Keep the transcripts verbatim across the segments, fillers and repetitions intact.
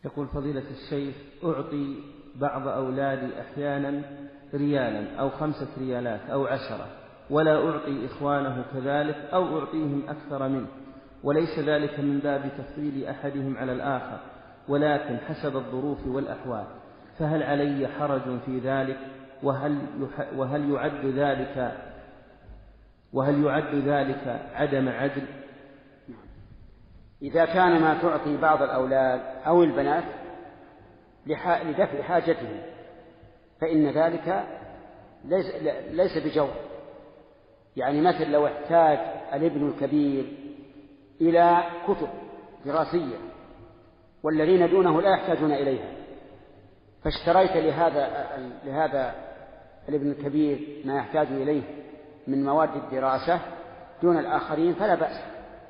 يقول فضيلة الشيخ: أعطي بعض أولادي أحيانا ريالا أو خمسة ريالات أو عشرة، ولا أعطي إخوانه كذلك أو أعطيهم أكثر منه، وليس ذلك من باب تفضيل أحدهم على الآخر، ولكن حسب الظروف والأحوال، فهل علي حرج في ذلك؟ وهل وهل يعد ذلك وهل يعد ذلك عدم عدل؟ إذا كان ما تعطي بعض الأولاد أو البنات لدفع حاجتهم فإن ذلك ليس, ليس بجور. يعني مثل لو احتاج الابن الكبير إلى كتب دراسية والذين دونه لا يحتاجون إليها، فاشتريت لهذا لهذا الابن الكبير ما يحتاج إليه من مواد الدراسة دون الآخرين فلا بأس.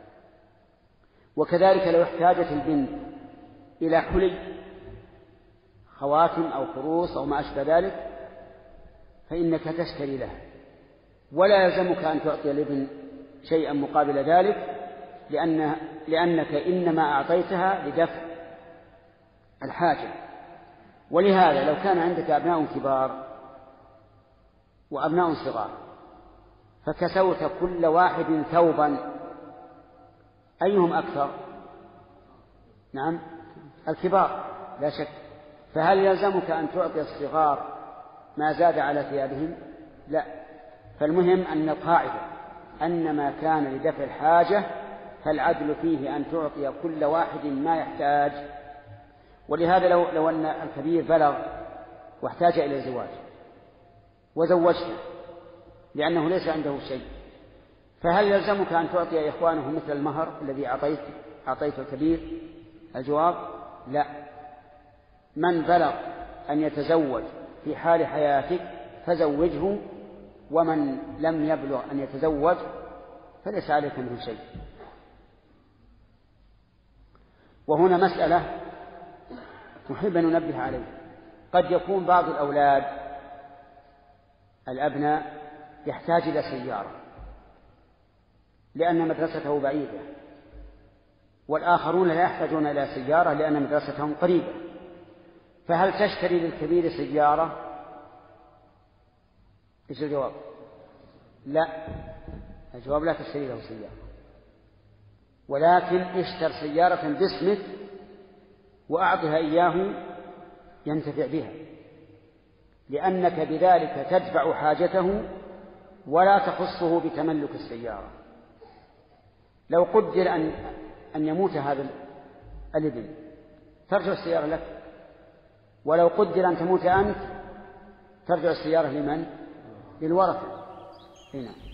وكذلك لو احتاجت البنت إلى حلي خواتم أو خروص أو ما أشبه ذلك فإنك تشتري لها، ولا يلزمك أن تعطي الابن شيئا مقابل ذلك، لأن لأنك إنما أعطيتها لدفع الحاجة. ولهذا لو كان عندك أبناء كبار وأبناء صغار فكسوت كل واحد ثوبا، أيهم أكثر؟ نعم الكبار لا شك. فهل يلزمك أن تعطي الصغار ما زاد على ثيابهم؟ لا. فالمهم أن القاعدة أن ما كان لدفع الحاجة فالعدل فيه أن تعطي كل واحد ما يحتاج. ولهذا لو, لو أن الكبير بلغ واحتاج إلى الزواج وزوجته لأنه ليس عنده شيء، فهل يلزمك أن تعطي إخوانه مثل المهر الذي أعطيت أعطيت الكبير؟ الجواب لا. من بلغ أن يتزوج في حال حياتك فزوجه، ومن لم يبلغ أن يتزوج فليس عليك منه شيء. وهنا مسألة نحب أن ننبه عليه. قد يكون بعض الأولاد الأبناء يحتاج إلى سيارة لأن مدرسته بعيدة، والآخرون لا يحتاجون إلى سيارة لأن مدرستهم قريبة، فهل تشتري للكبير سيارة؟ إيش الجواب؟ لا. الجواب لا تشتري له سيارة، ولكن اشتر سيارة باسمك وأعطها إياه ينتفع بها، لأنك بذلك تدفع حاجته ولا تخصه بتملك السيارة. لو قدر أن أن يموت هذا الابن ترجع السيارة لك، ولو قدر أن تموت أنت ترجع السيارة لمن؟ للورثة. هنا